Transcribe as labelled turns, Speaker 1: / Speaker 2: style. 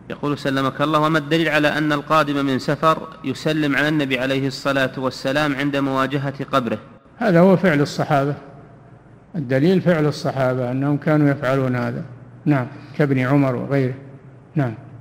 Speaker 1: يقول سلمك الله: وما الدليل على أن القادم من سفر يسلم على النبي عليه الصلاة والسلام عند مواجهة قبره؟
Speaker 2: هذا هو فعل الصحابة، الدليل فعل الصحابة أنهم كانوا يفعلون هذا. نعم، كابن عمر وغيره. نعم.